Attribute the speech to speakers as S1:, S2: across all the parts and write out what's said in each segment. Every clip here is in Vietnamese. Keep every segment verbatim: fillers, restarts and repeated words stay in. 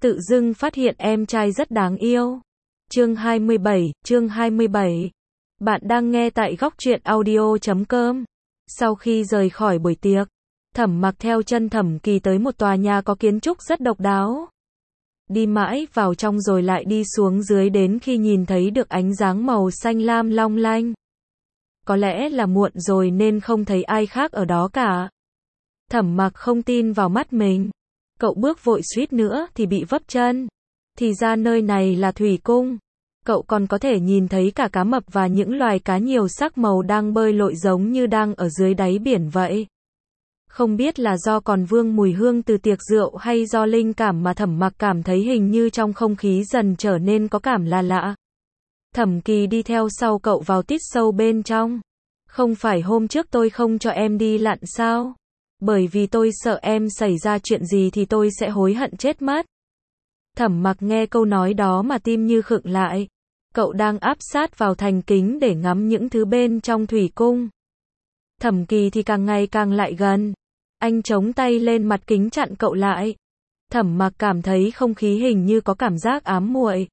S1: Tự dưng phát hiện em trai rất đáng yêu. Chương hai mươi bảy, chương hai mươi bảy. Bạn đang nghe tại góc truyện audio chấm com. Sau khi rời khỏi buổi tiệc, Thẩm Mặc theo chân Thẩm Kỳ tới một tòa nhà có kiến trúc rất độc đáo. Đi mãi vào trong rồi lại đi xuống dưới đến khi nhìn thấy được ánh sáng màu xanh lam long lanh. Có lẽ là muộn rồi nên không thấy ai khác ở đó cả. Thẩm Mặc không tin vào mắt mình. Cậu bước vội suýt nữa thì bị vấp chân. Thì ra nơi này là thủy cung. Cậu còn có thể nhìn thấy cả cá mập và những loài cá nhiều sắc màu đang bơi lội giống như đang ở dưới đáy biển vậy. Không biết là do còn vương mùi hương từ tiệc rượu hay do linh cảm mà Thẩm Mặc cảm thấy hình như trong không khí dần trở nên có cảm là lạ. Thẩm Kỳ đi theo sau cậu vào tít sâu bên trong. Không phải hôm trước tôi không cho em đi lặn sao? Bởi vì tôi sợ em xảy ra chuyện gì thì tôi sẽ hối hận chết mất. Thẩm Mặc nghe câu nói đó mà tim như khựng lại. Cậu đang áp sát vào thành kính để ngắm những thứ bên trong thủy cung. Thẩm Kỳ thì càng ngày càng lại gần. Anh chống tay lên mặt kính chặn cậu lại. Thẩm Mặc cảm thấy không khí hình như có cảm giác ám muội.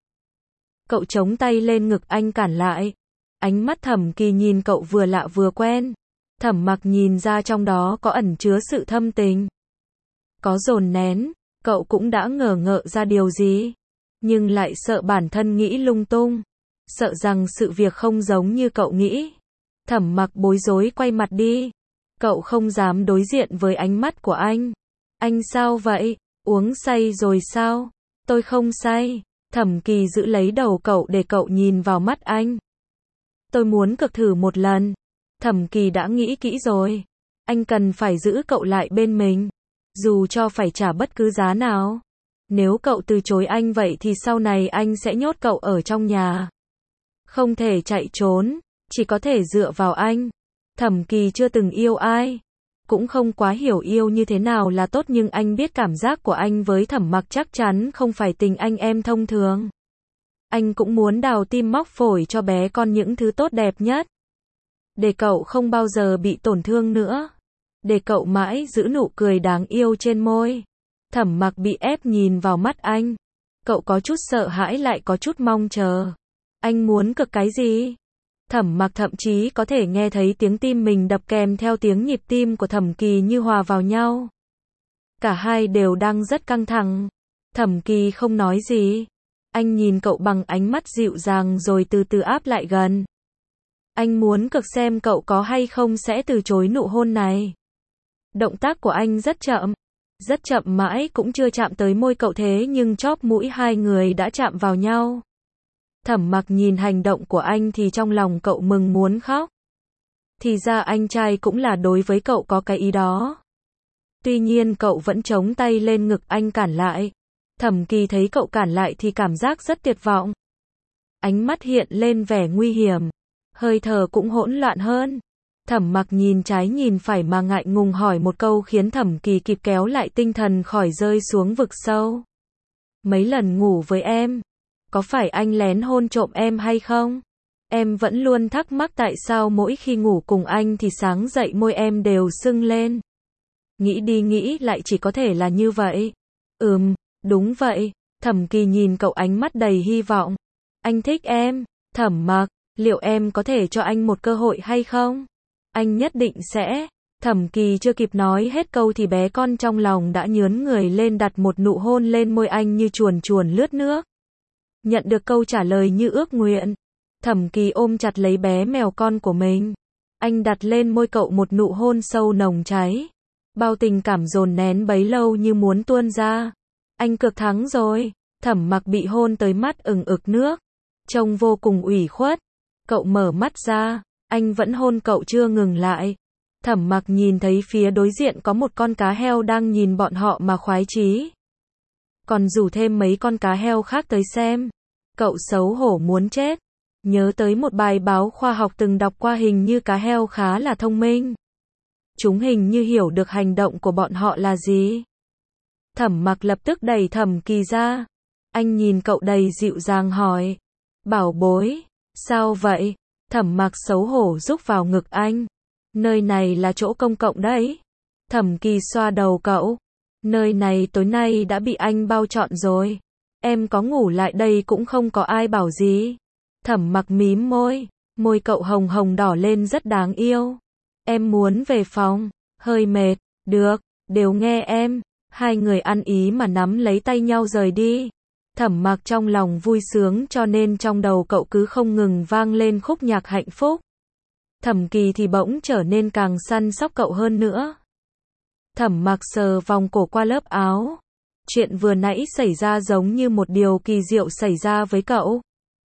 S1: Cậu chống tay lên ngực anh cản lại. Ánh mắt Thẩm Kỳ nhìn cậu vừa lạ vừa quen. Thẩm Mặc nhìn ra trong đó có ẩn chứa sự thâm tình. Có dồn nén, cậu cũng đã ngờ ngợ ra điều gì. Nhưng lại sợ bản thân nghĩ lung tung. Sợ rằng sự việc không giống như cậu nghĩ. Thẩm Mặc bối rối quay mặt đi. Cậu không dám đối diện với ánh mắt của anh. Anh sao vậy? Uống say rồi sao? Tôi không say. Thẩm Kỳ giữ lấy đầu cậu để cậu nhìn vào mắt anh. Tôi muốn cực thử một lần. Thẩm Kỳ đã nghĩ kỹ rồi. Anh cần phải giữ cậu lại bên mình. Dù cho phải trả bất cứ giá nào. Nếu cậu từ chối anh vậy thì sau này anh sẽ nhốt cậu ở trong nhà. Không thể chạy trốn, chỉ có thể dựa vào anh. Thẩm Kỳ chưa từng yêu ai. Cũng không quá hiểu yêu như thế nào là tốt, nhưng anh biết cảm giác của anh với Thẩm Mặc chắc chắn không phải tình anh em thông thường. Anh cũng muốn đào tim móc phổi cho bé con những thứ tốt đẹp nhất. Để cậu không bao giờ bị tổn thương nữa. Để cậu mãi giữ nụ cười đáng yêu trên môi. Thẩm Mặc bị ép nhìn vào mắt anh. Cậu có chút sợ hãi lại có chút mong chờ. Anh muốn cực cái gì? Thẩm Mặc thậm chí có thể nghe thấy tiếng tim mình đập kèm theo tiếng nhịp tim của Thẩm Kỳ như hòa vào nhau. Cả hai đều đang rất căng thẳng. Thẩm Kỳ không nói gì. Anh nhìn cậu bằng ánh mắt dịu dàng rồi từ từ áp lại gần. Anh muốn cực xem cậu có hay không sẽ từ chối nụ hôn này. Động tác của anh rất chậm. Rất chậm mãi cũng chưa chạm tới môi cậu, thế nhưng chóp mũi hai người đã chạm vào nhau. Thẩm Mặc nhìn hành động của anh thì trong lòng cậu mừng muốn khóc. Thì ra anh trai cũng là đối với cậu có cái ý đó. Tuy nhiên cậu vẫn chống tay lên ngực anh cản lại. Thẩm Kỳ thấy cậu cản lại thì cảm giác rất tuyệt vọng. Ánh mắt hiện lên vẻ nguy hiểm. Hơi thở cũng hỗn loạn hơn. Thẩm Mặc nhìn trái nhìn phải mà ngại ngùng hỏi một câu khiến Thẩm Kỳ kịp kéo lại tinh thần khỏi rơi xuống vực sâu. Mấy lần ngủ với em, có phải anh lén hôn trộm em hay không? Em vẫn luôn thắc mắc tại sao mỗi khi ngủ cùng anh thì sáng dậy môi em đều sưng lên. Nghĩ đi nghĩ lại chỉ có thể là như vậy. Ừm, đúng vậy. Thẩm Kỳ nhìn cậu ánh mắt đầy hy vọng. Anh thích em. Thẩm Mặc, liệu em có thể cho anh một cơ hội hay không? Anh nhất định sẽ. Thẩm Kỳ chưa kịp nói hết câu thì bé con trong lòng đã nhướn người lên đặt một nụ hôn lên môi anh như chuồn chuồn lướt nước. Nhận được câu trả lời như ước nguyện. Thẩm Kỳ ôm chặt lấy bé mèo con của mình. Anh đặt lên môi cậu một nụ hôn sâu nồng cháy. Bao tình cảm dồn nén bấy lâu như muốn tuôn ra. Anh cực thắng rồi. Thẩm Mặc bị hôn tới mắt ửng ực nước. Trông vô cùng ủy khuất. Cậu mở mắt ra. Anh vẫn hôn cậu chưa ngừng lại. Thẩm Mặc nhìn thấy phía đối diện có một con cá heo đang nhìn bọn họ mà khoái chí. Còn rủ thêm mấy con cá heo khác tới xem. Cậu xấu hổ muốn chết. Nhớ tới một bài báo khoa học từng đọc qua, hình như cá heo khá là thông minh. Chúng hình như hiểu được hành động của bọn họ là gì. Thẩm Mặc lập tức đẩy Thẩm Kỳ ra. Anh nhìn cậu đầy dịu dàng hỏi. Bảo bối, sao vậy? Thẩm Mặc xấu hổ rúc vào ngực anh. Nơi này là chỗ công cộng đấy. Thẩm Kỳ xoa đầu cậu. Nơi này tối nay đã bị anh bao trọn rồi. Em có ngủ lại đây cũng không có ai bảo gì. Thẩm Mặc mím môi, môi cậu hồng hồng đỏ lên rất đáng yêu. Em muốn về phòng, hơi mệt, được, đều nghe em. Hai người ăn ý mà nắm lấy tay nhau rời đi. Thẩm Mặc trong lòng vui sướng cho nên trong đầu cậu cứ không ngừng vang lên khúc nhạc hạnh phúc. Thẩm Kỳ thì bỗng trở nên càng săn sóc cậu hơn nữa. Thẩm Mặc sờ vòng cổ qua lớp áo. Chuyện vừa nãy xảy ra giống như một điều kỳ diệu xảy ra với cậu.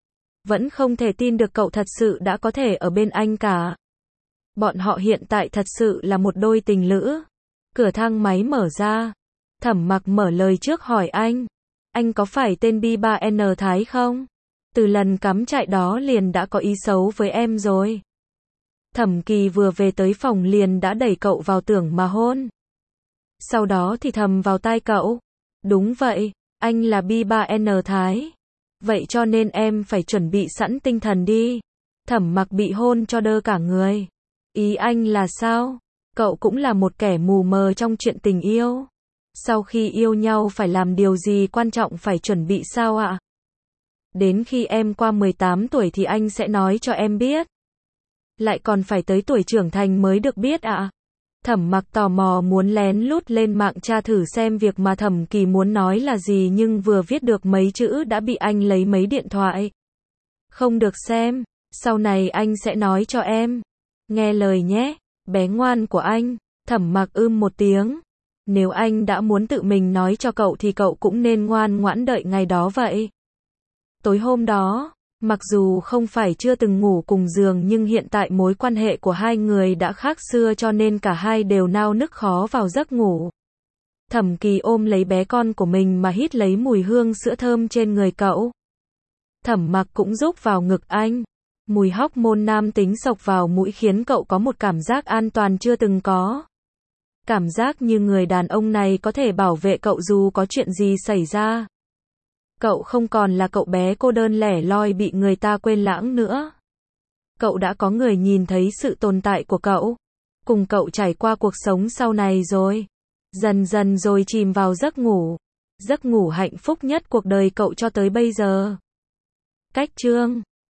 S1: Vẫn không thể tin được cậu thật sự đã có thể ở bên anh cả. Bọn họ hiện tại thật sự là một đôi tình lữ. Cửa thang máy mở ra. Thẩm Mặc mở lời trước hỏi anh. Anh có phải tên B ba N Thái không? Từ lần cắm trại đó liền đã có ý xấu với em rồi. Thẩm Kỳ vừa về tới phòng liền đã đẩy cậu vào tường mà hôn. Sau đó thì thầm vào tai cậu. Đúng vậy, anh là B ba N Thái. Vậy cho nên em phải chuẩn bị sẵn tinh thần đi. Thẩm Mặc bị hôn cho đơ cả người. Ý anh là sao? Cậu cũng là một kẻ mù mờ trong chuyện tình yêu. Sau khi yêu nhau phải làm điều gì quan trọng phải chuẩn bị sao ạ? Đến khi em qua mười tám tuổi thì anh sẽ nói cho em biết. Lại còn phải tới tuổi trưởng thành mới được biết ạ? Thẩm Mặc tò mò muốn lén lút lên mạng tra thử xem việc mà Thẩm Kỳ muốn nói là gì nhưng vừa viết được mấy chữ đã bị anh lấy mấy điện thoại. Không được xem, sau này anh sẽ nói cho em. Nghe lời nhé, bé ngoan của anh. Thẩm Mặc ưm một tiếng. Nếu anh đã muốn tự mình nói cho cậu thì cậu cũng nên ngoan ngoãn đợi ngày đó vậy. Tối hôm đó, mặc dù không phải chưa từng ngủ cùng giường nhưng hiện tại mối quan hệ của hai người đã khác xưa cho nên cả hai đều nao nức khó vào giấc ngủ. Thẩm Kỳ ôm lấy bé con của mình mà hít lấy mùi hương sữa thơm trên người cậu. Thẩm Mặc cũng rúc vào ngực anh. Mùi hormone nam tính xộc vào mũi khiến cậu có một cảm giác an toàn chưa từng có. Cảm giác như người đàn ông này có thể bảo vệ cậu dù có chuyện gì xảy ra. Cậu không còn là cậu bé cô đơn lẻ loi bị người ta quên lãng nữa. Cậu đã có người nhìn thấy sự tồn tại của cậu. Cùng cậu trải qua cuộc sống sau này rồi. Dần dần rồi chìm vào giấc ngủ. Giấc ngủ hạnh phúc nhất cuộc đời cậu cho tới bây giờ. Cách chương